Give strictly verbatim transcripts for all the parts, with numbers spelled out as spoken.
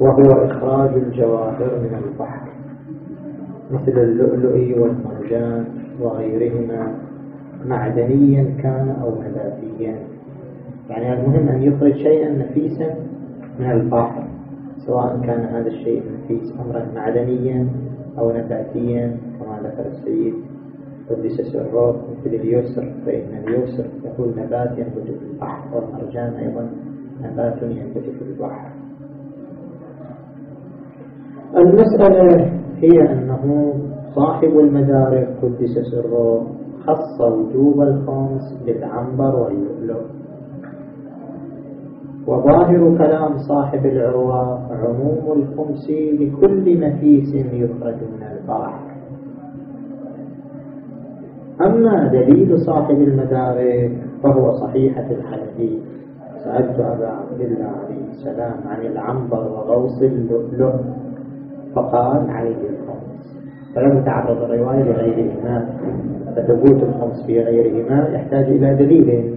وهو إخراج الجواهر من البحر مثل اللؤلؤ والمرجان وغيرهما معدنيا كان أو نباتيا. يعني المهم أن يخرج شيئا نفيسا من البحر، سواء كان هذا الشيء النفيس أمرا معدنيا أو نباتيا كما ذكر السيد قدس سره مثل اليسر، فإن اليسر يقول نبات ينبت في البحر، والمرجان أيضا نبات ينبت في البحر. المسألة هي أنه صاحب المدارك قدس سره خص وجوب الخمس بالعنبر واللؤلؤ، وظاهر كلام صاحب العروة عموم الخمس لكل نفيس يخرج من البحر. أما دليل صاحب المدارك فهو صحيحة الحديث: سألت أبا عبد الله عليه السلام عن العنبر وغوص اللؤلؤ فقال عليه الخمس. فلم يتعرض الرواية لغيرهما، فتثبوت الخمس في غيرهما يحتاج إلى دليل.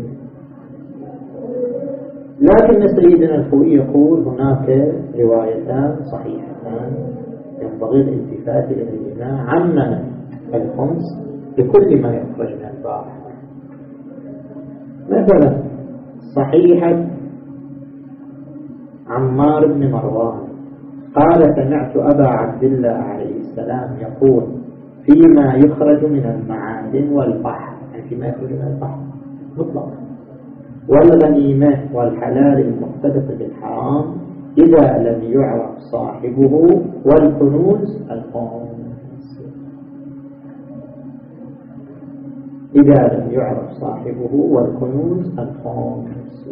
لكن سيدنا الخوئي يقول هناك روايتان صحيحتان ينبغي الالتفات إليهما عما الخمس لكل ما يخرج من البحر. مثلا صحيحة عمار بن مروان قال: سمعت أبا عبد الله عليه السلام يقول فيما يخرج من المعادن والبحر، يعني فيما يخرج من البحر مطلقا، والغنيمة والحلال المختلف بالحرام إذا لم يعرف صاحبه، والكنوز الخمس إذا لم يعرف صاحبه، والكنوز الخمس.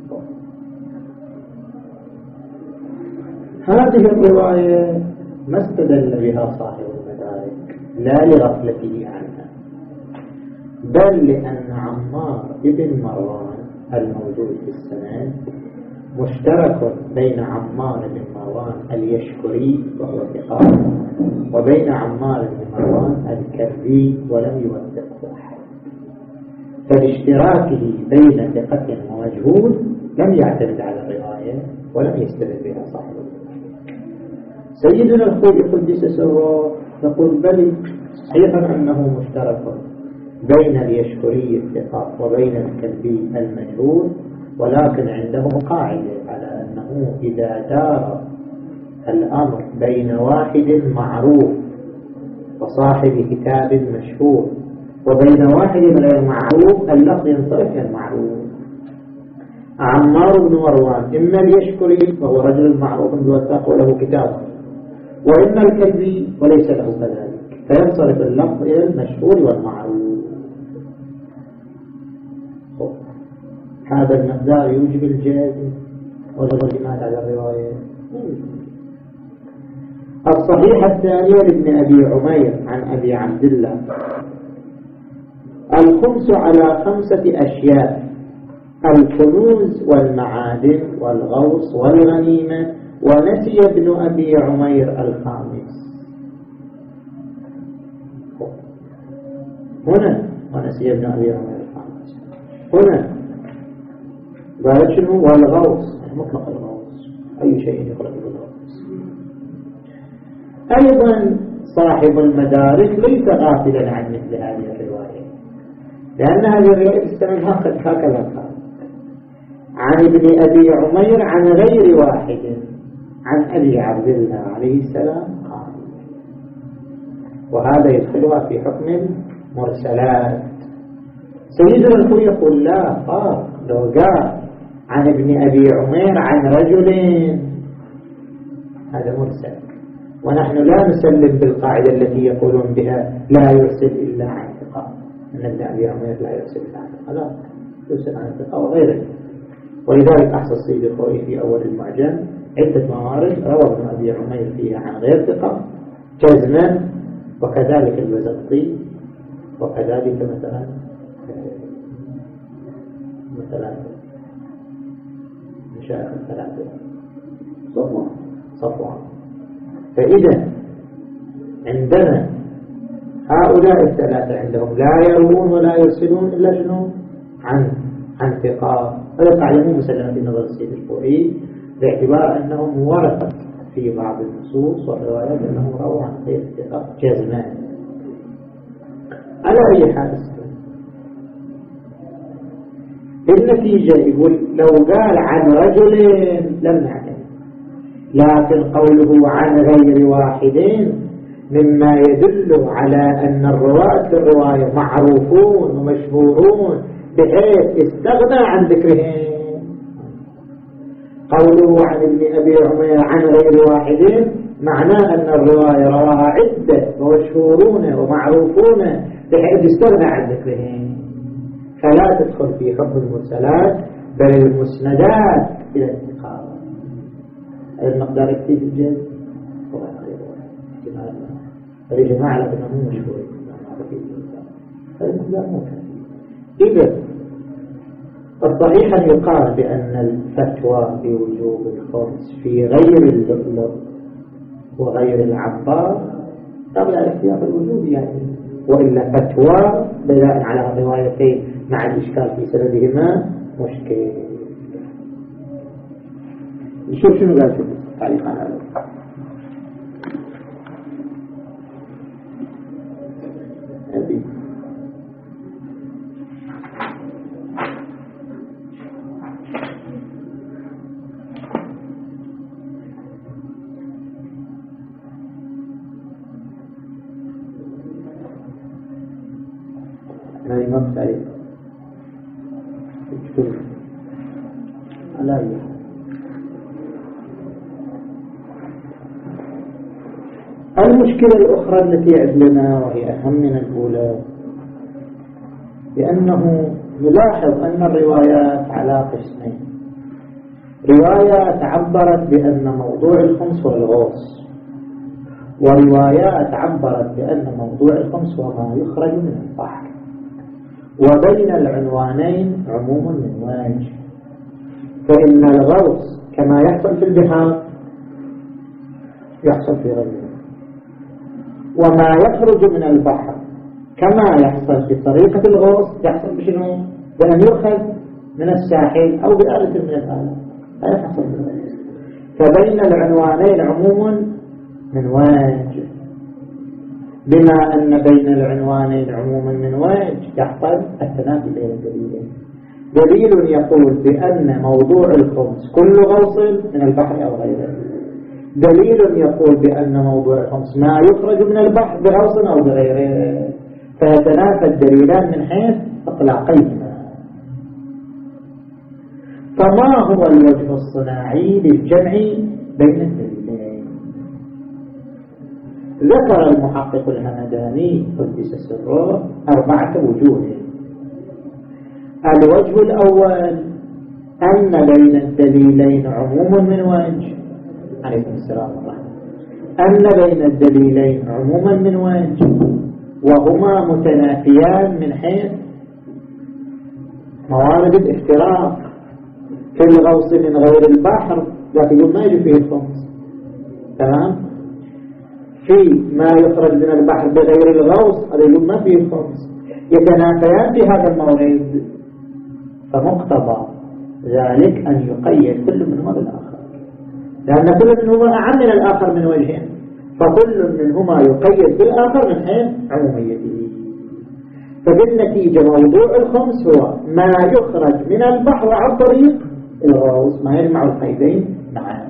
هذه الرواية ما استدل بها صاحب المدارك لا لغفلته عنها، بل لأن عمار بن مروان الموجود في السند مشترك بين عمار بن مروان اليشكري وهو ثقة، وبين عمار بن مروان الكردي ولم يوثقه أحد، فباشتراكه بين ثقة ومجهول لم يعتمد على الرواية ولم يستدل بها صاحب المدارك. سيدنا الخوئي قدس سره يقول: بل صحيح أنه مشترك بين اليشكري الثقة وبين الكلبي المجهول، ولكن عندهم قاعدة على أنه إذا دار الأمر بين واحد معروف وصاحب كتاب مشهور وبين واحد غير معروف اللفظ ينصرف المعروف. عمار بن مروان إما اليشكري وهو رجل معروف بالوثاق وله كتاب، وإما الكلبي وليس له كذلك، فينصرف اللفظ إلى المشهور والمعروف. هذا المقدار يوجب الجازم والاعتماد على الرواية. الصحيحة الثانية لابن أبي عمير عن أبي عبد الله: الخمس على خمسة أشياء: الكنوز والمعادن والغوص والغنيمة. ونسي ابن أبي عمير الخامس. هنا ونسي ابن أبي عمير الخامس هنا قال شنو؟ والغوص، مطلق الغوص، أي شيء يخرج بالغوص. أيضا صاحب المدارك ليس غافلا عن مثل هذه الرواية، لأن هذه الرواية استمد هكذا قال عن ابن أبي عمير عن غير واحد عن أبي عبد الله عليه السلام قال، وهذا يدخلها في حكم المرسلات. سيدنا الخوئي يقول لا فرق، لو قال عن ابن أبي عمير عن رجل هذا مرسل، ونحن لا نسلم بالقاعدة التي يقولون بها لا يرسل إلا عن ثقة، أن ابن أبي عمير لا يرسل إلا عن ثقة، لا يرسل عن ثقة وغيره. ولذلك أحصى السيد الخوئي في أول المعجم عدة موارد روى ابن أبي عمير فيها عن غير ثقة جزما، وكذلك البزنطي، وكذلك مثلا مثلا مشايخ الثلاثة صفوان صفوان. فإذا عندنا هؤلاء الثلاثة عندهم لا يروون ولا يرسلون إلا شنو؟ عن عن ثقة. هذا قاعدة مو مسلمة في نظر السيد الخوئي باعتبار أنهم ورثة في بعض النصوص والروايات أنه روى عن غير ثقة جزما. على أي حال النتيجة يقول لو قال عن رجل لم نعتمد، لكن قوله عن غير واحد مما يدل على أن الرواة في الرواية معروفون ومشهورون بحيث استغنى عن ذكرهم. قوله عن ابن أبي عمير عن غير واحد معناه أن الرواية رواها عدة ومشهورون ومعروفون بحيث استغنى عن ذكرهم، فلا تدخل في حكم المرسلات بل المسندات إلى الانتقال. المقدار يكتب الجد هو غير واحد فلجماعة لكنه مو مشهور المقدار مو كافي. إذا الصحيح أن يقال بأن الفتوى بوجوب الخمس في غير اللؤلؤ وغير العبار قبل الاختيار الوجوب يعني، وإلا فتوى بناء على الروايتين مع الإشكال في سندهما مشكل. نشوف شنو قال في التعليق على هذا. أبي هذه ما بتعرف تكتب على أي المشكلة الأخرى التي عندنا وهي أهم من الأولى، لأنه نلاحظ أن الروايات على قسمين: روايات عبرت بأن موضوع الخمس هو الغوص، وروايات عبرت بأن موضوع الخمس هو ما يخرج من البحر. وبين العنوانين عموم من وجه، فإن الغوص كما يحصل في البحار يحصل في غيره، وما يخرج من البحر كما يحصل في طريقة الغوص يحصل بشنو؟ بأن يؤخذ من الساحل أو بآلة من الآلة، لا يحصل من غيره. فبين العنوانين عموم من وجه، بما أن بين العنوانين عموما من وجه يحصل التنافي بين الدليلين. دليل يقول بأن موضوع الخمس كل غوص من البحر أو غيره، دليل يقول بأن موضوع الخمس ما يخرج من البحر بغوص أو بغيره، فيتنافى الدليلان من حيث إطلاقيهما. فما هو الوجه الصناعي للجمع بين الدليلين؟ ذكر المحقق الهمداني قدس سره أربعة وجوه. الوجه الأول أن بين الدليلين عموما من وجه، عليكم السلام ورحمة، أن بين الدليلين عموما من وجه وهما متنافيان من حيث موارد الافتراق. في الغوص من غير البحر لكن ما يجي فيه الخمس، تمام؟ في ما يخرج من البحر بغير الغوص هذا يقول ما فيه الخمس، يتنافيان في هذا المورد، فمقتضى ذلك أن يقيد كل منهما بالآخر، لأن كل منهما أعم من الآخر من وجهين، فكل منهما يقيد بالآخر من حيث عموميته. فبالنتيجة موضوع الخمس هو ما يخرج من البحر عن طريق الغوص، ما يجمع القيدين معا.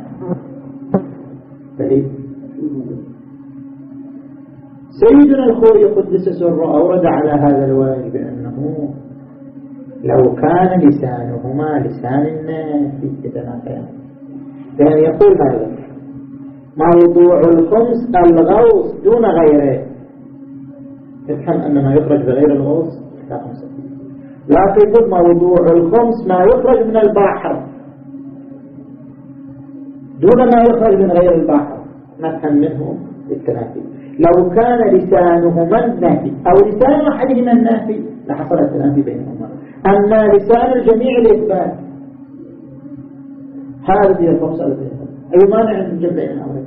سيدنا الخوئي قدس سره أورد على هذا الوجه بأنه لو كان لسانهما لسان الناس يتنافيان، يعني يقول هذا موضوع الخمس الغوص دون غيره، تفهم أن ما يخرج بغير الغوص لا خمسة، لكن يقول موضوع الخمس ما يخرج من البحر دون ما يخرج من غير البحر، نفهم منه التنافي. لو كان لسانهما النافي أو لسان أحدهما النافي لحصل التنافي بينهما، أما لسان الجميع الإثبات، هذه الخمسة الأخرى أي مانع من جمع بين أمرين؟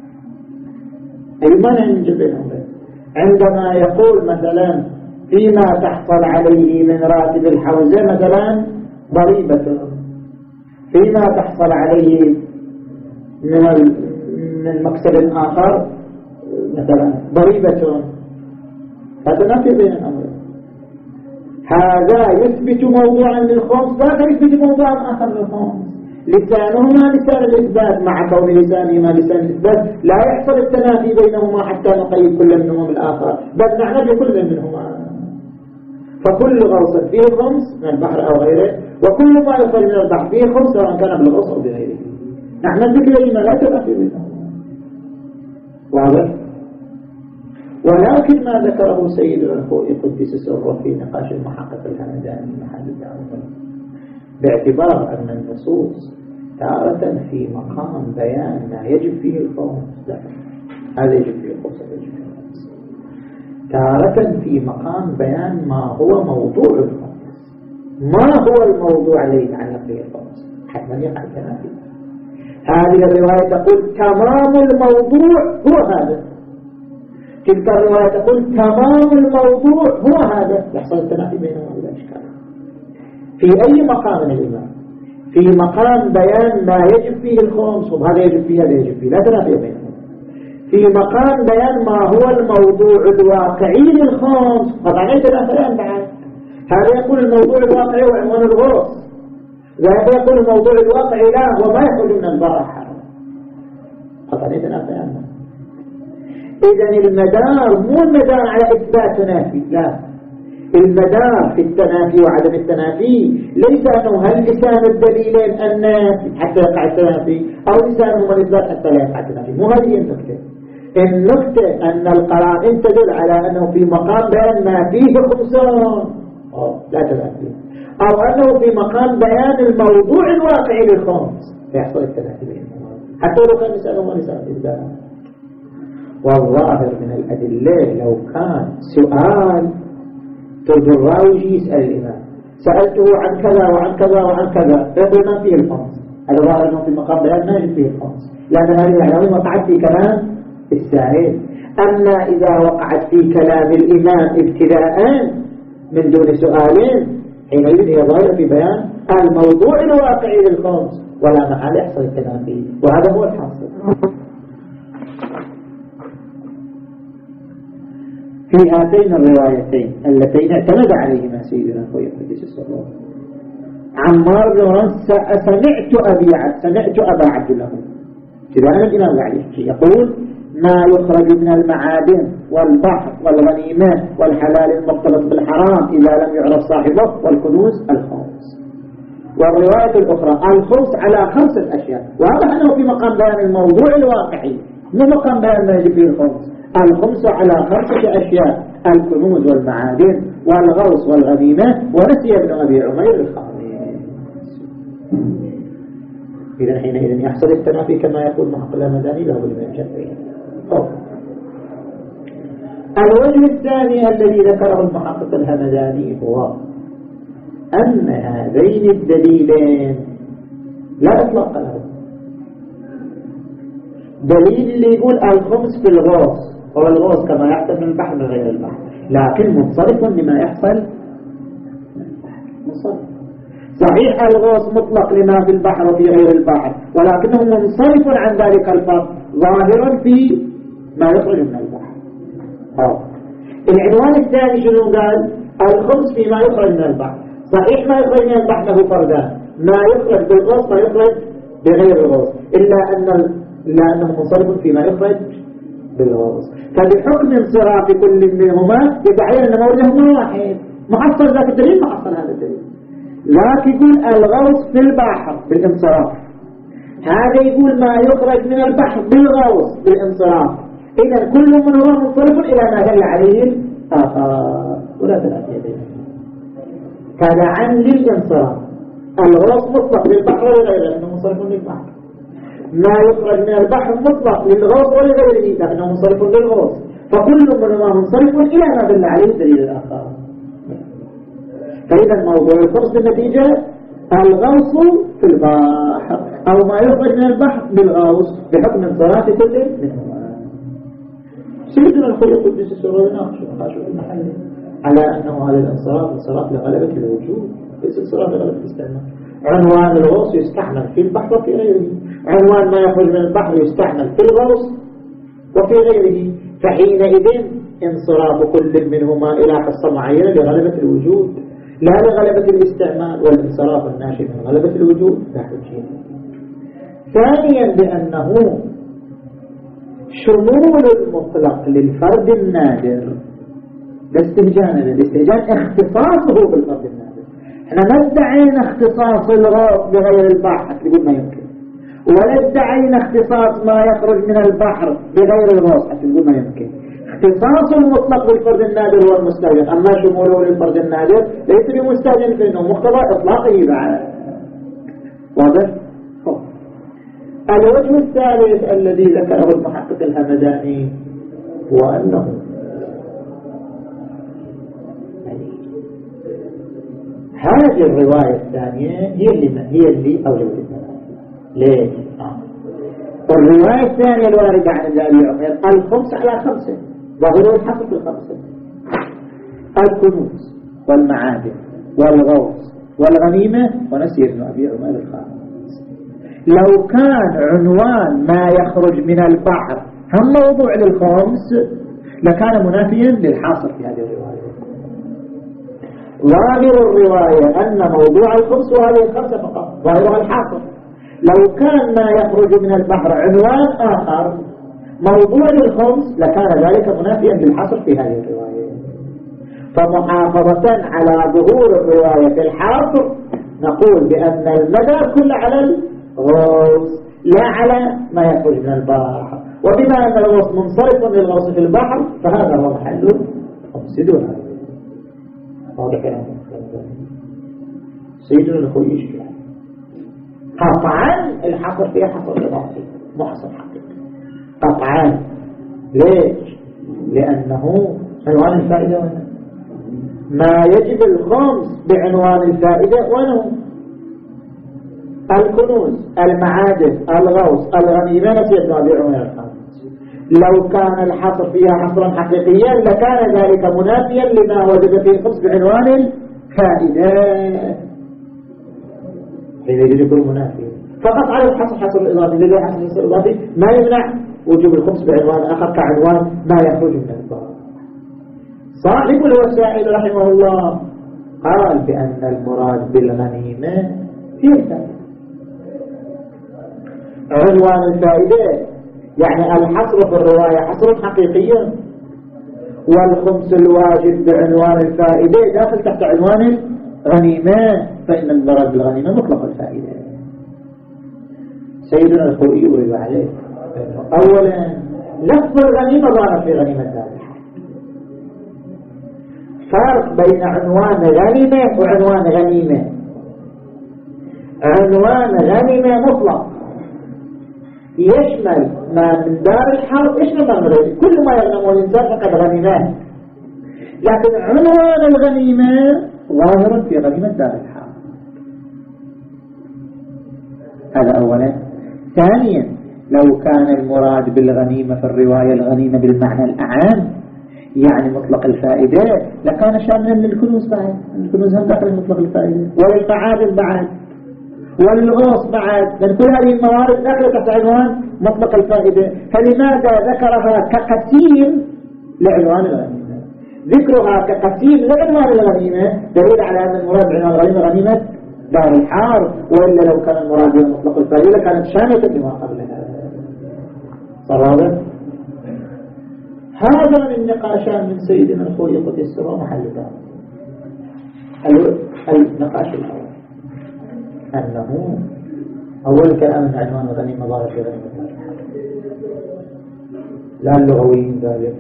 أي مانع من جمع بين أمرين؟ عندما يقول مثلا فيما تحصل عليه من راتب الحوزة مثلا ضريبة، فيما تحصل عليه من من مقصد آخر مثلا ضريبة، هذا نفي بين الأمرين. هذا يثبت موضوعا للخمس، ذاك يثبت موضوعا آخر للخمس. لسانهما لسان الإثبات، مع كون لسانهما لسان الإثبات لا يحصل التنافي بينهما حتى نقيد كل منهما بالآخر، بل نعنى بكل منهما. فكل غوص فيه خمس من البحر أو غيره، وكل ما يخرج من البحر فيه خمس سواء كان بالغوص أو بغيره. نحن بكلمة لا تنافي بينهما، واضح؟ ولكن ما ذكره سيدنا الخوئي قدس سره في نقاش المحقق الهمداني محل الدعوة، باعتبار أن النصوص تارة في مقام بيان ما يجب فيه الخمس، هذا يجب فيه الخمس، هذا يجب فيه الخمس، تارة في مقام بيان ما هو موضوع الخمس، ما هو الموضوع الذي يتعلق به الخمس، حتما يقع التنافي. هذه الرواية تقول تمام الموضوع هو هذا، تلك الرواية تقول تمام الموضوع هو هذا، يحصل التنافي بينهما بلا إشكال. في أي مقام الإمام؟ في مقام بيان ما يجب فيه الخمس، وهذا يجب فيه هذا يجب فيه، لا تنافي بينهما. في مقام بيان ما هو الموضوع الواقعي للخمس، طبعا يتنافيان بعد. هذا يقول الموضوع الواقعي وعنوان الغوص، وهذا يقول الموضوع الواقعي لا وما يخرج من البحر، طبعا يتنافيان. إذن المدار مو المدار على إثبات تنافي، لا، المدار في التنافي وعدم التنافي ليس أنه هل لسان الدليلين النافي حتى يقع التنافي أو لسانهما الإثبات حتى لا يقع التنافي، مو هذه النكتة. النكتة أن القرائن تدل على أنه في مقام بيان ما فيه خمسون لا تنافي، أو أنه في مقام بيان الموضوع الواقعي للخمس فيحصل التنافي بينهما حتى لو كان لسانهما لسان الإثبات. والظاهر من الأدلة لو كان سؤال ترد الراوي يسأل الإمام سألته عن كذا وعن كذا وعن كذا فيقول ما فيه الخمس، هذا ظاهر أنه في مقام بيان ما يجب فيه الخمس، لأن هذه العلامة وقعت في كلام السائل. أما إذا وقعت في كلام الإمام ابتداء من دون سؤالين حينئذ هي ظاهرة في بيان الموضوع الواقعي للخمس، ولا محل يحصل التنافي، وهذا هو الحاصل. في هاتين الروايتين اللتين اعتمد عليهما سيدنا الخوئي قدس سره، عمار بن ورنس سمعت أبي عبد سمعت أبا عبد الله كذا أنا الإمام عليه يقول ما يخرج من المعادن والبحر والغنيمات والحلال المختلط بالحرام إذا لم يعرف صاحبه والكنوز الخمس. والرواية الأخرى الخمس على خمسة أشياء، وهذا أنه في مقام بيان الموضوع الواقعي مو مقام بيان ما يجب فيه الخمس. الخمس على خمسة أشياء: الكنوز والمعادن والغوص والغنيمة، ونسي ابن أبي عمير الخامس. إذا حينئذ يحصل التنافي كما يقول محقق الهمداني له بالمنشأين. الوجه الثاني الذي ذكره المحقق الهمداني هو أن هذين الدليلين لا إطلاق له. دليل اللي يقول الخمس في الغوص، هو الغوص كما يحصل من البحر من غير البحر، لكن منصرف لما يحصل منصرف. صحيح الغوص مطلق لما في البحر وفي غير البحر، ولكنه منصرف عن ذلك الفرق ظاهرا في ما يخرج من البحر. أوه. العنوان الثاني شنو قال؟ الخمس فيما يخرج من البحر. صحيح ما يخرج من البحر له فردان، ما يخرج بالغوص ما يخرج بغير الغوص، إلا أن إلا أنه منصرف فيما يخرج بالغوص. فبحكم انصراف كل منهما يتعين أن موردهما واحد، محصل ذاك الدليل محصل هذا الدليل. لكن يقول الغوص في البحر بالانصراف، هذا يقول ما يخرج من البحر بالغوص بالانصراف. إذا كل منهما منصرف إلى ما دل عليه الآخر ولا تنافي بينهما. تبعا للانصراف، الغوص مطلق للبحر ولغيره لأنه منصرف للبحر، ما يخرج من البحر مطلق للغوص ولغيره لأنه منصرف للغوص، فكل منهما منصرف إلى ما دل عليه الدليل الآخر. فإذا موضوع الخمس بالنتيجة الغوص في البحر أو ما يخرج من البحر بالغوص بحكم انصراف كل منهما. سيدنا الخوئي قدس سره يناقش نقاشه في المحل على أنه هذا الانصراف انصراف لغلبة الوجود ليس انصراف لغلبة الاستعمال. عنوان الغوص يستعمل في البحر وفي غيره، عنوان ما يخرج من البحر يستعمل في الغوص وفي غيره. فحينئذ انصراف كل منهما إلى حصة معينة لغلبة الوجود لا لغلبة الاستعمال، والانصراف الناشئ من غلبة الوجود لا حجية. ثانيا بأنه شمول المطلق للفرد النادر باستهجان الاستهجان اختصاصه بالفرد النادر. احنا ما ادعينا اختصاص الغوص بغير البحر تقول ما يمكن، ولا ادعينا اختصاص ما يخرج من البحر بغير الغوص تقول ما يمكن. اختصاص المطلق بالفرد النادر هو المستهجن، اما شموله للفرد النادر ليس بمستهجن فانه مقتضى اطلاقه بعد. واضح؟ الوجه الثالث الذي ذكره المحقق الهمداني هو أنه هذه الرواية الثانية هي اللي هي اللي أوجبت الثلاثة. ليش؟ آه. الرواية الثانية الواردة عن الأبي عمير الخمس على خمسة، ظاهره الحق في الخمسة: الكنوز والمعادن والغوص والغنيمة ونسي ابن أبي عمير الخامس. لو كان عنوان ما يخرج من البحر هم موضوع للخمس لكان منافيا للحاصل في هذه الرواية. ظاهر الرواية أن موضوع الخمس وهذه الخمسة فقط، ظاهرها الحاصل. لو كان ما يخرج من البحر عنوان آخر موضوع للخمس لكان ذلك منافيا للحاصل في هذه الرواية. فمحافظة على ظهور الرواية في الحاصل نقول بأن المدار كله على الغوص لا على ما يخرج من البحر، وبما أن الغوص منصرف للغوص في البحر فهذا هو محل مفسدون. واضح كلام سيدنا الخويش قطعا الحصر فيها حصر إضافي محصر حقيقي قطعا. ليش؟ لأنه عنوان الفائدة وانه ما يجب الخمس بعنوان الفائدة وانه الكنوز المعادن الغوص الغنيمة نسيت أبي عمير الخامس. لو كان الحصر فيها حصرا حقيقيا لكان ذلك منافيا لما وجد فيه الخمس بعنوان الفائدة، حين يجب يكون منافيا. فقط على الحصر حصر الإضافي لذلك حصر الحصر الإضافي ما يمنع وجوب الخمس بعنوان آخر كعنوان ما يخرج من البحر. صاحب الوسائل رحمه الله قال بأن المراد بالغنيمة هي الفائدة. عنوان الفائدة يعني الحصر في الرواية حصر حقيقي، والخمس الواجب بعنوان الفائدة داخل تحت عنوان الغنيمة، فإن المراد بالغنيمة مطلق الفائدة. سيدنا الخوئي يقول عليه أولا لفظ الغنيمة ظاهر في غنيمة ذلك، فرق بين عنوان غنيمة وعنوان غنيمة. عنوان غنيمة مطلق يشمل ما من دار الحرب، يشمل ما من غيره، كل ما يغنمه الإنسان فقد غنيمة. لكن عنوان الغنيمة ظاهر في غنيمة دار الحرب. هذا أولا. ثانيا لو كان المراد بالغنيمة في الرواية الغنيمة بالمعنى الأعام يعني مطلق الفائدة لكان شاملا للكنوز بعد، الكنوز هم داخل مطلق الفائدة، وللمعادن بعد، والغوص بعد، لأن كل هذه الموارد داخلة تحت عنوان مطلق الفائدة. فلماذا ذكرها كقسيم لعنوان الغنيمة؟ ذكرها كقسيم لعنوان الغنيمة دليل على أن المراد بعنوان الغنيمة غنيمة دار الحرب، وإلا لو كان المراد بمطلق الفائدة لكانت شاملة لما قبلها. صراحة هذا من نقاشان من سيدنا الخوئي قدس السر محل ذلك. النقاش الأول أنه أول كلام من عنوان الغنيمة ظاهر في غنيمة لا اللغويين ذلك،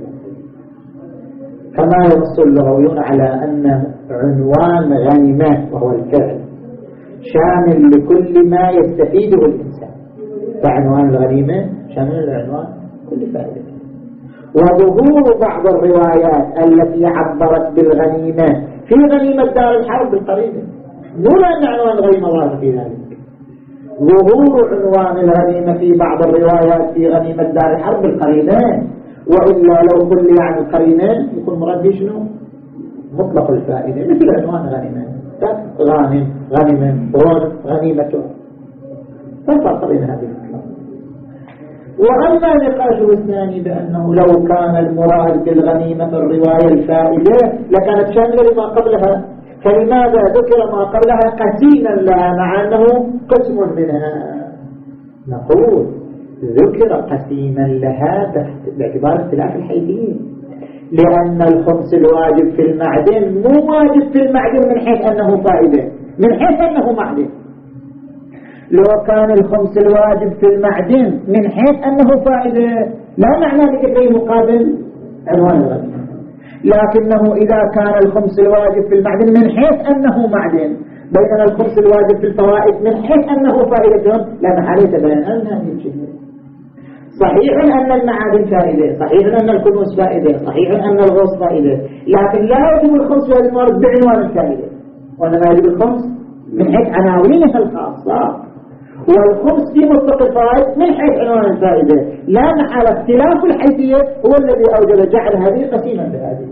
كما ينص اللغويون على أن عنوان غنيمة وهو الفعل شامل لكل ما يستفيده الإنسان، فعنوان الغنيمة شامل لعنوان كل فائدة. وظهور بعض الروايات التي عبرت بالغنيمة في غنيمة دار الحرب بالقريبة دون أن عنوان الغنيمة ظاهر في ذلك. ظهور عنوان الغنيمة في بعض الروايات في غنيمة دار الحرب بالقريبة، وإلا لو كل عن القرينة يكون مراد شنو؟ مطلق الفائدة مثل عنوان الغنيمة. غانم غنم غانم غنيمته، لا فرق بين هذه الألفاظ. وأما نقاشه الثاني بأنه لو كان المراد بالغنيمة الرواية الفائدة لكانت شاملة لما قبلها، فلماذا ذكر ما قبلها قسيما لها مع أنه قسم منها؟ نقول ذكر قسيما لها باعتبار اختلاف الحيثية، لأن الخمس الواجب في المعدن مو واجب في المعدن من حيث أنه فائدة، من حيث أنه معدن. لو كان الخمس الواجب في المعدن من حيث أنه فائدة لا معنى لذكره مقابل عنوان الغنيمة، لكنه إذا كان الخمس الواجب في المعدن من حيث أنه معدن بينما الخمس الواجب في الفوائد من حيث أنه فائدة لا محالة بين أن هذه الجهة. صحيح أن المعادن فائدة، صحيح أن الكنوز فائدة، صحيح أن الغوص فائدة، لكن لا يجب الخمس والمرض بعنوان الفائدة، وإنما يجب الخمس من حيث عناوينها الخاصة، والخمس في مطلق الفوائد من حيث عنوان الفائدة. لا محالة اختلاف الحيثية هو الذي أوجب جعل هذه قسيما بهذه،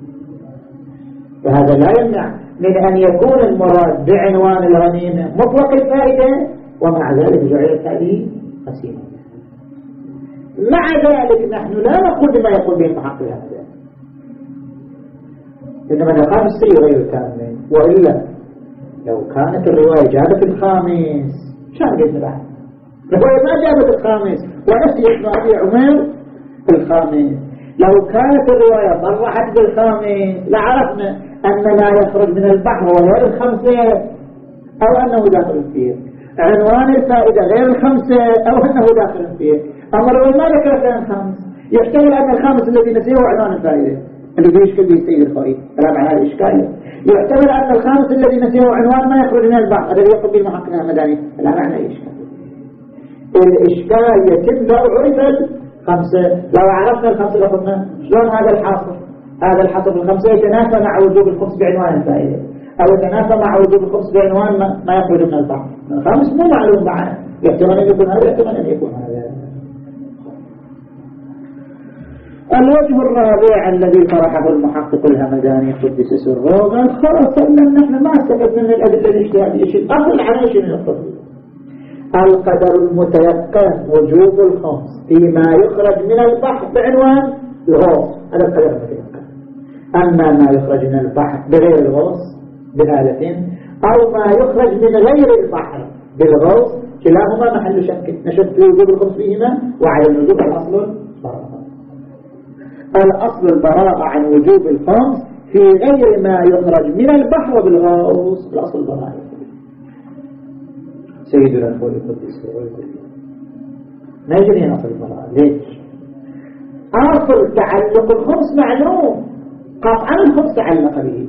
وهذا لا يمنع من أن يكون المراد بعنوان الغنيمة مطلق الفائدة ومع ذلك جعلت هذه قسيمة. مع ذلك نحن لا نقول بما يقول به المحقق هذا، إنما نقام السيء غير كامل، وإلا لو كانت الرواية جابت الخامس شان قلت بعد الرواية ما جابت الخامس ونسي ابن أبي عمر الخامس، لو كانت الرواية صرحت بالخامس لعرفنا أن ما يخرج من البحر وغير الخمسة أو أنه داخل فيه، عنوان الفائدة غير الخمسة أو أنه داخل فيه. أما الرواية ما ذكرت عن الخامس، يحتمل أن الخامس الذي نسيه هو عنوان الفائدة اللي بيشكل به السيد الخوي، كلام عن هذا الإشكال. يحتمل أن الخامس الذي نسيه عنوان ما يخرج من البحر الذي يقول به المحقق المدني، لا معنى إشكال. الإشكال يتم لو عرف الخمسة، لو عرفنا الخمسة لقلنا شلون هذا الحاصل، هذا الحاصل الخمسة يتنافى مع وجوب الخمس بعنوان الفائدة أو يتنافى مع وجوب الخمس بعنوان ما, ما يخرج من البحر. الخامس مو معلوم معه، يحتمل أن يكون هذا يحتمل أن يكون هذا. الوجه الرابع الذي طرحه المحقق الهمداني قدس سره قال خلاص نحن ما استفدنا من الأدلة الاجتهادية شيء، أصل على شيء من التفصيل. القدر المتيقن وجوب الخمس فيما يخرج من البحر بعنوان الغوص، هذا القدر المتيقن. أما ما يخرج من البحر بغير الغوص بآلة أو ما يخرج من غير البحر بالغوص كلاهما محل شك، نشك في وجوب الخمس فيهما وعلى الوجوب الأصل البراءة. الأصل البراءة عن وجوب الخمس في غير ما يخرج من البحر بالغوص، الأصل البراءة. سيدنا الخوي القدس ويقول ما يجري أصل البراءة. ليش؟ أصل تعلق الخمس معلوم، قطعا الخمس تعلق به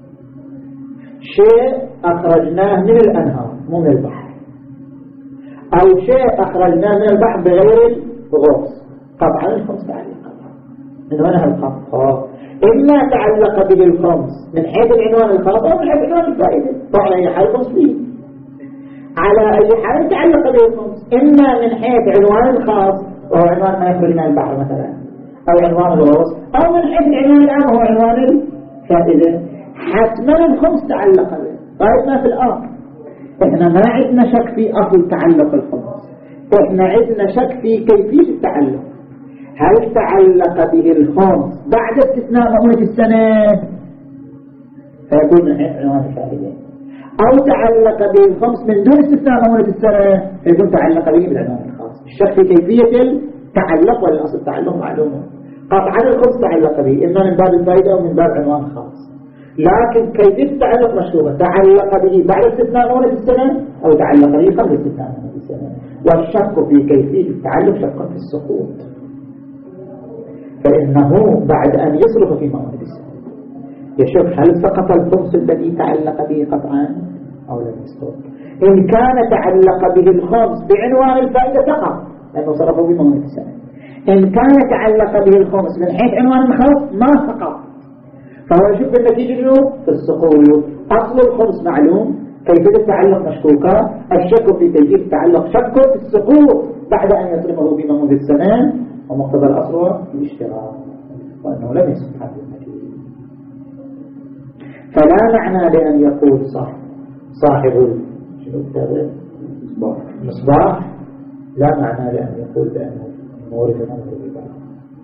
شيء أخرجناه من الأنهار مو من البحر، أو شيء أخرجناه من البحر بغير الغوص، قطعا الخمس تعلق من هنا الخط. إما تعلق به الخمس من حيث العنوان الخاص أو من حيث عنوان الفائدة، طبعا أي حال الخمس فيه. على أي حال تعلق به الخمس، إما من حيث عنوان الخاص وهو عنوان ما يخرج من البحر مثلا، أو عنوان الغوص، أو من حيث العنوان العام وهو عنوان الفائدة. حتما الخمس تعلق به. طيب ما في الآخر إحنا ما عندنا شك في أصل تعلق الخمس، إحنا عندنا شك في كيفية التعلق. هل تعلق به الخمس بعد استثناء مؤونة السنة فيكون عنوان الفائدة، أو تعلق به الخمس من دون استثناء مؤونة السنة فيكون تعلق به بالعنوان الخاص. الشك في كيفية التعلق ولا أصل التعلق معلومة. قطعا الخمس تعلق به إما من باب الفائدة أو من باب عنوان خاص، لكن كيفية التعلق مشهورة. تعلق به بعد استثناء مؤونة السنة أو تعلق به قبل استثناء مؤونة السنة. والشك في كيفية التعلق شك في السقوط، فإنه بعد أن يصرف في مؤونة السنة يشوف هل سقط الخمس الذي تعلق به قطعا أو لم يسقط. إن كان تعلق به الخمس بعنوان الفائدة سقط لأنه صرفه بمؤونة السنة. إن كان تعلق به الخمس من حيث عنوان الخاص ما سقط، فهو يشوف النتيجة في السقوط. أصل الخمس معلوم، كيفية التعلق مشكوكة، الشك في كيفية التعلق شك في السقوط بعد أن يصرفه بمؤونة السنة، ومقتضى الأصل هو الاشتراك وأنه لم يسقط هذه النتيجة. فلا معنى لأن يقول صح صاحب المصباح لا معنى لأن يقول بأنه مورد أمره ببعض،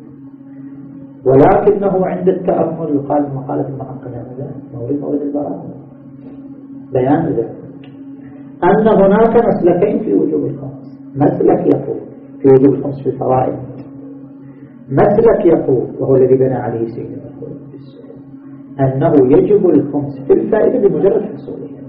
ولكنه عند التأمل يقال مقالة المحقق هذا مورد مورد البراءة. بيان ذلك أن هناك مسلكين في وجوب الخمس. مسلك يقول في وجوب الخمس في الفوائد، مسلك يقول وهو الذي بنى عليه سيدنا أنه يجب الخمس في الفائدة بمجرد حصولها،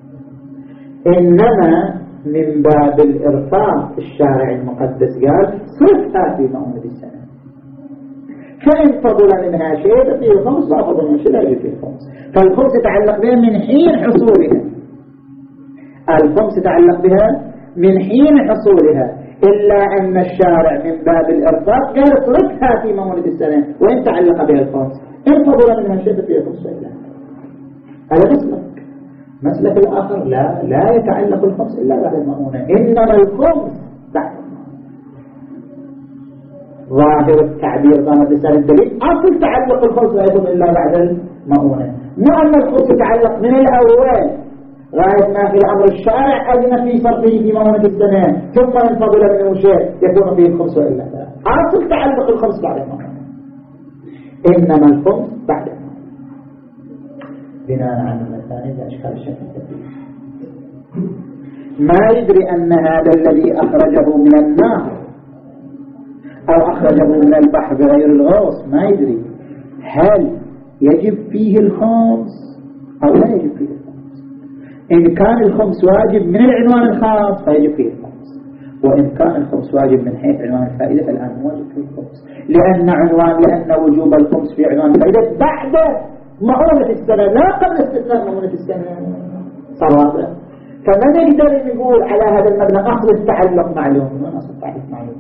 إنما من باب الإرفاق الشارع المقدس قال صرفها في مؤونة السنة، فإن فضل منها شيء فيه الخمس، لا فضل من شيء لا يجب فيه الخمس. فالخمس يتعلق بها من حين حصولها، الخمس يتعلق بها من حين حصولها، إلا أن الشارع من باب الإرفاق قال صرفها في مؤونة السنة وإن تعلق بها الخمس، إن فضل منها شيء فيه الخمس لا. هذا مسلك. مسلك الآخر لا لا يتعلق الخمس إلا بعد المؤونة، إنما الخمس بعد المؤونة. ظاهر التعبير ظاهر لسان الدليل أصل تعلق الخمس لا يكون إلا بعد المؤونة، مو أن الخمس يتعلق من الأول غاية ما في الأمر الشارع أذن في صرفه في مؤونة السنة، ثم إن فضل منه شيء يكون فيه الخمس وإلا لا. أصل تعلق الخمس بعد المؤونة، إنما الخمس بعد المؤونة. بناء على المثاني لأشكال الشكل التدريج ما يدري أن هذا الذي أخرجه من النار أو أخرجه من البحر بغير الغوص ما يدري هل يجب فيه الخمس أو لا يجب فيه الخمس. إن كان الخمس واجب من العنوان الخاص فيجب فيه الخمس، وإن كان الخمس واجب من حيث عنوان الفائدة فالآن واجب فيه الخمس، لأن عنوان لأن وجوب الخمس في عنوان الفائدة بعد مؤونة السنة لا قبل استثناء مؤونة السنة صوابا. فمن يقدر يقول على هذا المبنى أصل التعلق معلوم؟ من أصل التعلق معلوم؟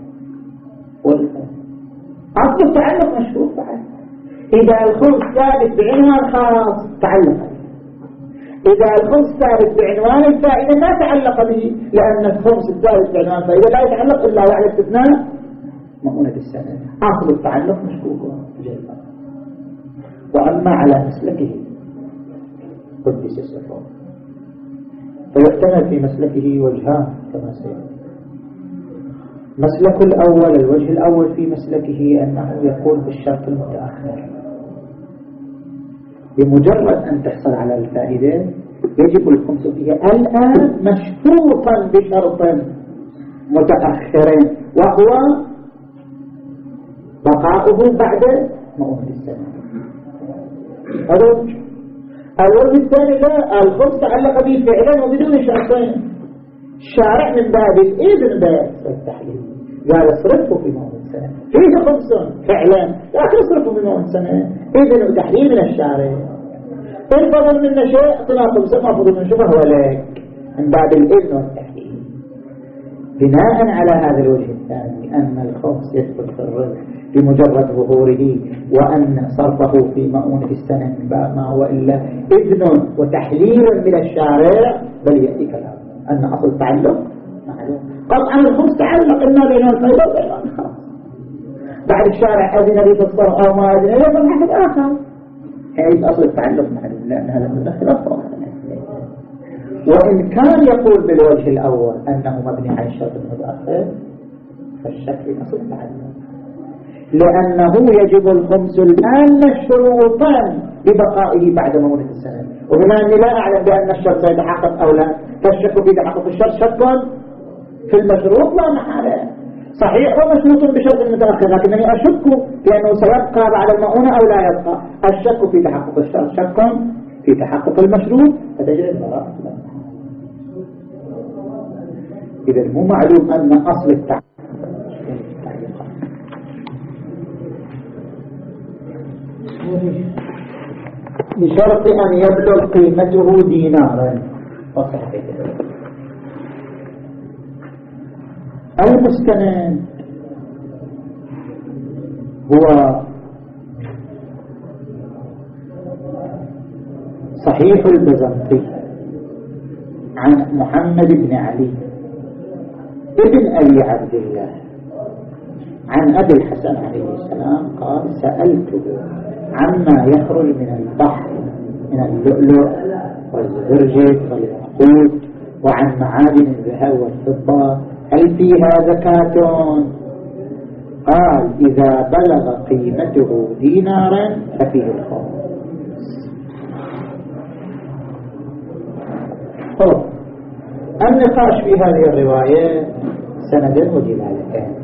أصل التعلق مشهور بعد. إذا الخمس ثابت بعنوان خاص تعلق به، إذا الخمس ثابت بعنوان الفائدة ما تعلق به، لأن الخمس الثابت بعنوان الفائدة لا يتعلق إلا بعد استثناء مؤونة السنة. أصل التعلق مشهور جدا. وأما على مسلكه قدس السفر فيحتمل في مسلكه وجهان كما سيأتي. مسلك الأول الوجه الأول في مسلكه أنه يقول بالشرط المتأخر، بمجرد أن تحصل على الفائدة يجب الخمس فيها الآن مشروطا بشرط متأخر وهو بقاؤه بعد مؤونة السنة. هذا الوجه الثاني لا، الخمس تعلق به فعلا وبدون شرطين. الشارع من باب الإذن بس التحليل قال اصرفه في مؤونة السنة، فيه خمس فعلا لكن اصرفه في مؤونة السنة، إذن وتحليل من الشارع. إن فضل من شيء طلع خمسة، ما فضل من شيء فهو لك من باب الإذن والتحليل. بناء على هذا الوجه الثاني أن الخمس يدخل في الرزق بمجرد ظهوره، وأن صرفه في مؤونة السنة من باب ما هو إلا إذن وتحليل من الشارع، بل يأتي كلام أن أصل التعلق معلوم. قطعا الخمس تعلق إما بين الفائدة وبين الخاص، بعد الشارع أذن لي في الصرف أو ما أذن لي من حد آخر، حيث أصل التعلق معلوم، لأن هذا المدخل أفضل. وإن كان يقول بالوجه الأول أنه مبني على الشرط المتأخر فالشك في أصل التعلق، لأنه يجب الخمس الآن مشروطا ببقائه بعد مولد السنة. وبما أني لا أعلم بأن الشرط سيتحقق أو لا، فالشك في تحقق الشرط شك في المشروط لا محالة. صحيح هو مشروط بشرط متأخر، لكنني أشك بأنه سيبقى بعد المؤونة أو لا يبقى. الشك في تحقق الشرط شك في تحقق المشروط، فتجري البراءة. إذا مو معلوم أن أصل التعليق بشرط أن يبلغ قيمته دينارا. المستند هو صحيح البزنطي عن محمد بن علي ابن أبي عبد الله عن أبي الحسن عليه السلام قال: سألته عما يخرج من البحر من اللؤلؤ والزبرجد والياقوت وعن معادن الذهب والفضة هل فيها زكاة؟ قال إذا بلغ قيمته دينارا ففيه الخمس. النقاش في هذه الرواية سندين ودلالتين.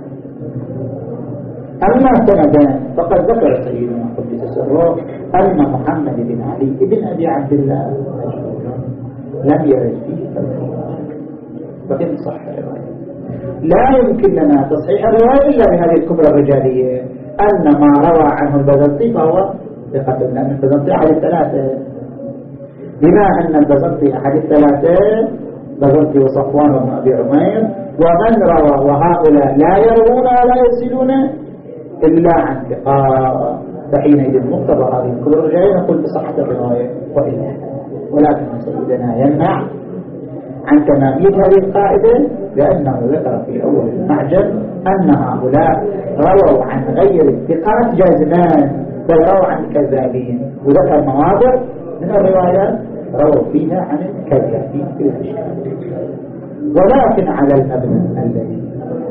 أما سندان فقد ذكر سيدنا قدس سره أن محمد بن علي بن أبي عبد الله لم يرد فيه وإن صح الرواية. لا يمكن لنا تصحيح الرواية إلا بهذه الكبرى الرجالية أن ما روى عنه البزنطي فهو ثقة، لأن البزنطي أحد الثلاثة. بما أن البزنطي أحد الثلاثة بزنطي وصفوان بن أبي عمير ومن روى وهؤلاء لا يروون ولا يرسلون إلا عن ثقة، فحينئذ مقتضى هذه الكبرى الرجالية نقول بصحة الرواية وإلا. ولكن سيدنا يمنع عن تمامية هذه القاعدة لأنه ذكر في أول المعجم أن هؤلاء رووا عن غير الثقات جازمان بل رووا عن الكذابين، وذكر مواضع من الروايات رووا فيها عن الكذابين في الأشياء. ولكن على المبنى الذي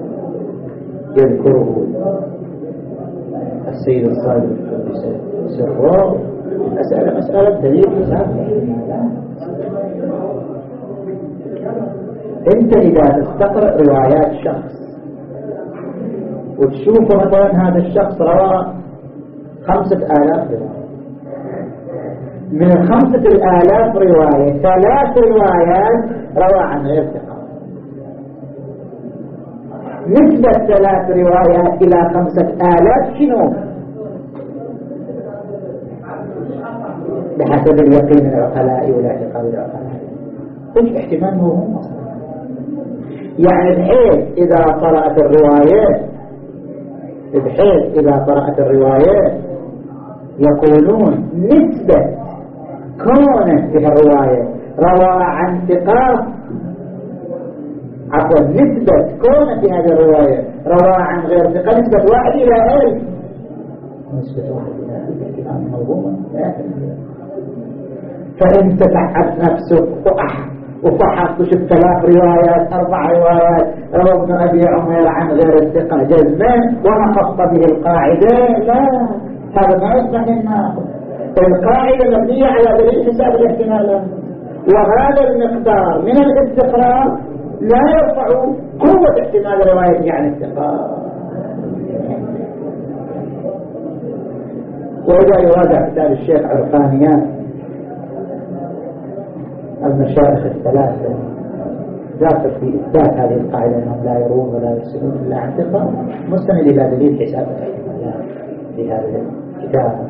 يذكره السيد الصادق سره المسألة مسألة دليل حساب. انت اذا تستقرأ روايات شخص وتشوف مثلا هذا الشخص روى خمسة آلاف رواية، من خمسة الآلاف رواية ثلاث روايات روى عن غير ثقة. نسبة ثلاث روايات إلى خمسة آلاف شنو؟ بحسب اليقين العقلاء والاعتقاد العقلاء. ايش احتمال هو هم اصلا؟ يعني بحيث اذا قرأت الروايات بحيث اذا قرأت الروايات يقولون نسبة كونت في الرواية روى عن ثقات، عفوا نسبة كونت في هذه الرواية روى عن غير ثقة نسبة واحد إلى ألف، نسبة واحد إلى ألف احتمال موضوع. فإن تتعب نفسك وفحصت وشفت ثلاث روايات أربع روايات روى ابن أبي عمير عن غير الثقة جزمان ونقصت به القاعدة، لا، هذا ما يصبح لنا. القاعدة مبنية على دليل حساب الاحتمالات، وهذا المقدار من الاستقرار لا يرفع قوة احتمال رواية عن الثقة. وإذا يراجع كتاب الشيخ عرفانيان المشايخ الثلاثة ذاكر في إثبات هذه القاعدة أنهم لا يرون ولا يرسلون إلا عن ثقة، مستند إلى دليل حساب الاحتمالات في هذا الكتاب.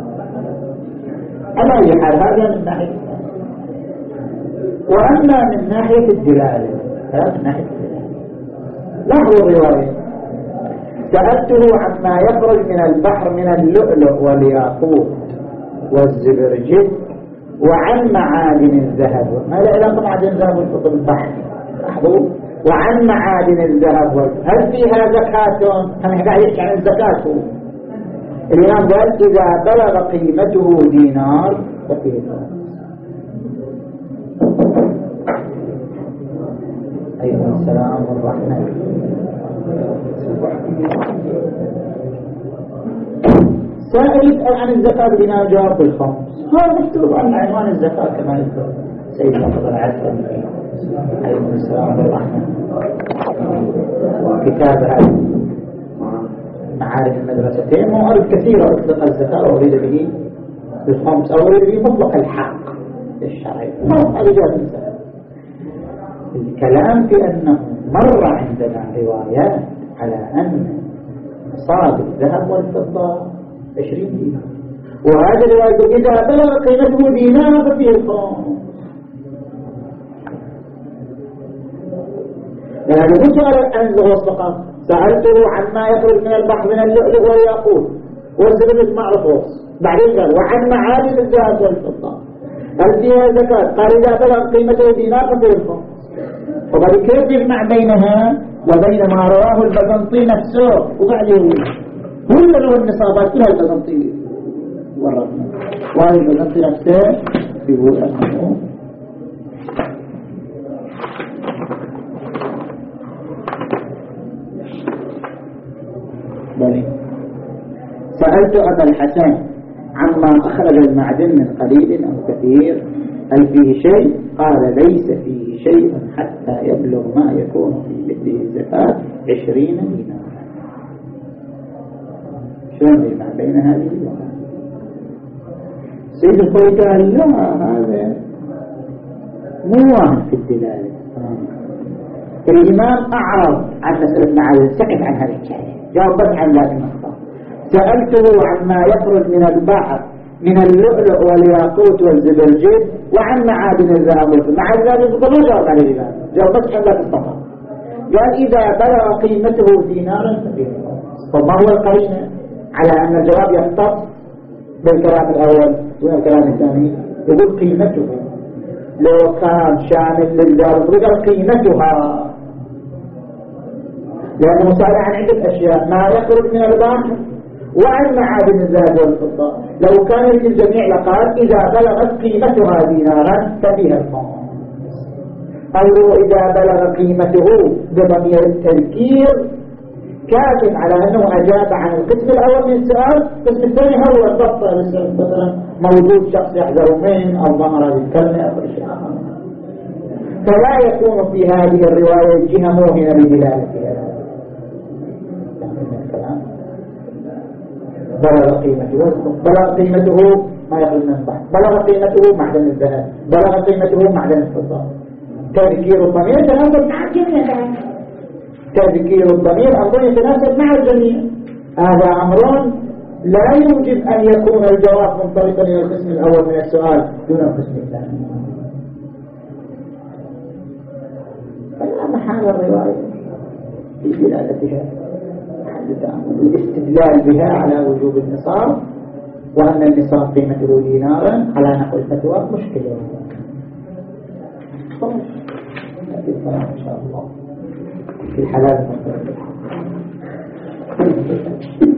على أي حال هذا من ناحية، وأما من ناحية الدلالة هذا من ناحية الدلالة. لاحظوا الرواية: سألته عما يخرج من البحر من اللؤلؤ والياقوت والزبرجد وعن معادن الذهب. ما له علاقة معادن الذهب والفضة بالبحر؟ لاحظوا: وعن معادن الذهب والفضة هل فيها زكاة؟ أنا قاعد يحكي عن الزكاة. الإمام قال إذا بلغ قيمته دينار ففيه خمس. أيها السلام والرحمة. سائل يسأل عن الزكاة بدينار جواب بالخمس، هذا مكتوب عن عنوان الزكاة كما يذكر سيدنا فضل عزم عليه السلام والرحمة كتاب هذا معارف المدرستين. موارد كثيرة أطلق الزكاة وأريد به بالخمس أو أريد به مطلق الحق الشرعي، هذا جاء الزكاة. الكلام في أنه مر عندنا روايات على أن نصاب الذهب والفضة عشرين دينار، وهذا الرواية إذا بلغ قيمته دينار ففيه الخمس. لهذا سؤال عن الوصفة سألته عما يخرج من البحر من اللؤلؤ والياقوت والزبرجد معروف، بعدين قال وعن معادن الذهب والفضة هل فيها زكاة؟ قال إذا بلغ قيمته دينار ففيه الخمس. وبعد كيف يجمع بينها وبين ما رواه البزنطي نفسه وبعدين كل له النصابات كلها البزنطي والرقم، وهذا البزنطي نفسه يقول أنه بلي سألت أبا الحسن عما أخرج المعدن من قليل أو كثير هل فيه شيء؟ قال ليس فيه شيء حتى يبلغ ما يكون في يده الزكاة عشرين دينار. شلون يجمع بين هذه الوقت؟ سيد الخوي قال لا، هذا مو واحد في الدلالة. الإمام أعرض عن مسألة معاذ، سكت عن هذه الحكاية، جاوب بس عن ذلك النقطة. سألته عما يخرج من البحر من اللؤلؤ والياقوت والزبرجد وعن معادن الذهب والفضة. معادن الذهب والفضة ما جاوب عليه الإمام، جاوب بس عن ذلك الصفحة. قال إذا بلغ قيمته دينارا فدينار. فما هو القرينة على أن الجواب يختص بالكلام الأول والكلام الثاني؟ يقول قيمته، لو كان شامل للدار قال قيمتها، لأنه سأل عن عدة أشياء: ما يخرج من البحر وعن معادن الذهب والفضة. لو كان للجميع لقال إذا بلغت قيمتها دينارا ففيها الخمس، أو إذا بلغ قيمته بضمير التذكير كاتب على أنه أجاب عن القسم الأول من السؤال. القسم الثاني هو الضبط، مثلا موجود شخص يحذر منه أو ظهر هذه الكلمة أو شيء آخر، فلا يكون في هذه الرواية جهة موهنة بدلالتها. بلغ قيمته، بلغ قيمته ما يخرج من البحر، بلغ قيمته معدن الذهب، بلغ قيمته معدن الفضة. تذكير الضمير تناسب مع الجميع، تذكير الضمير أمر يتناسب مع الجميع. هذا أمر لا يوجب أن يكون الجواب منطلقا إلى القسم الأول من السؤال دون القسم الثاني. فلا محال الرواية في دلالتها، الاستدلال بها على وجوب النصاب وأن النصاب قيمته دينارا على نحو الفتوى مشكلة. خلاص نأتي الكلام إن شاء الله في الحلال المختلف.